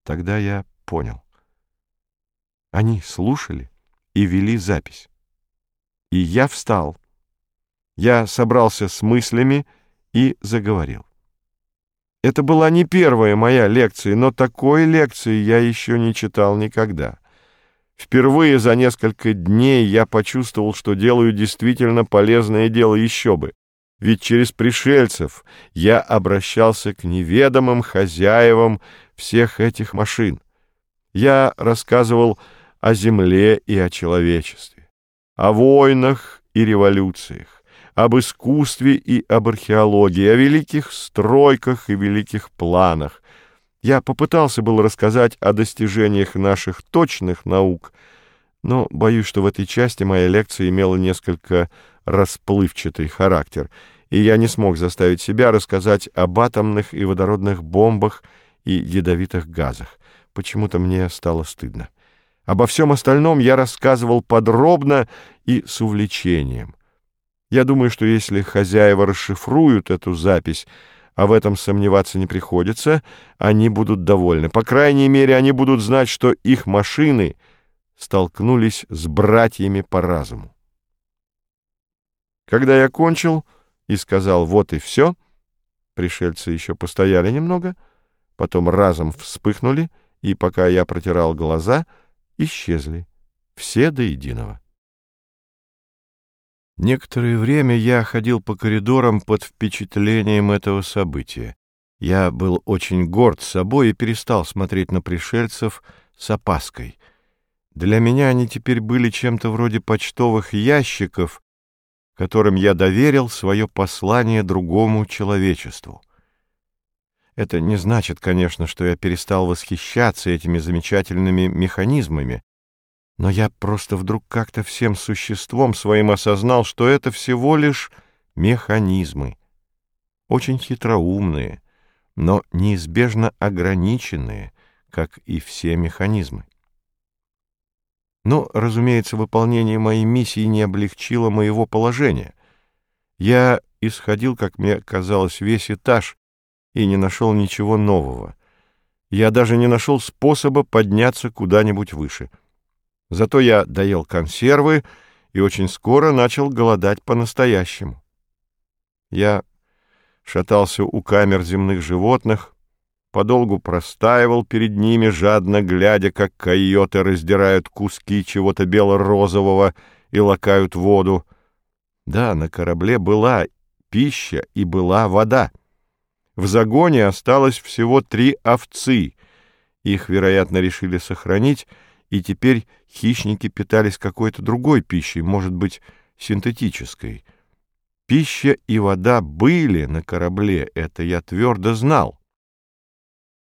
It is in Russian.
Тогда я понял. Они слушали и вели запись. И я встал. Я собрался с мыслями и заговорил. Это была не первая моя лекция, но такой лекции я еще не читал никогда. Впервые за несколько дней я почувствовал, что делаю действительно полезное дело, еще бы. Ведь через пришельцев я обращался к неведомым хозяевам всех этих машин. Я рассказывал о земле и о человечестве, о войнах и революциях, об искусстве и об археологии, о великих стройках и великих планах. Я попытался было рассказать о достижениях наших точных наук, но боюсь, что в этой части моя лекция имела несколько расплывчатый характер, и я не смог заставить себя рассказать об атомных и водородных бомбах и ядовитых газах. Почему-то мне стало стыдно. Обо всем остальном я рассказывал подробно и с увлечением. Я думаю, что если хозяева расшифруют эту запись, а в этом сомневаться не приходится, они будут довольны. По крайней мере, они будут знать, что их машины столкнулись с братьями по разуму. Когда я кончил и сказал «вот и все», пришельцы еще постояли немного, потом разом вспыхнули, и пока я протирал глаза, исчезли, все до единого. Некоторое время я ходил по коридорам под впечатлением этого события. Я был очень горд собой и перестал смотреть на пришельцев с опаской. Для меня они теперь были чем-то вроде почтовых ящиков, которым я доверил свое послание другому человечеству. Это не значит, конечно, что я перестал восхищаться этими замечательными механизмами, но я просто вдруг как-то всем существом своим осознал, что это всего лишь механизмы, очень хитроумные, но неизбежно ограниченные, как и все механизмы. Но, разумеется, выполнение моей миссии не облегчило моего положения. Я исходил, как мне казалось, весь этаж и не нашел ничего нового. Я даже не нашел способа подняться куда-нибудь выше. Зато я доел консервы и очень скоро начал голодать по-настоящему. Я шатался у камер земных животных, подолгу простаивал перед ними, жадно глядя, как койоты раздирают куски чего-то бело-розового и лакают воду. Да, на корабле была пища и была вода. В загоне осталось всего 3 овцы. Их, вероятно, решили сохранить, и теперь хищники питались какой-то другой пищей, может быть, синтетической. Пища и вода были на корабле, это я твердо знал.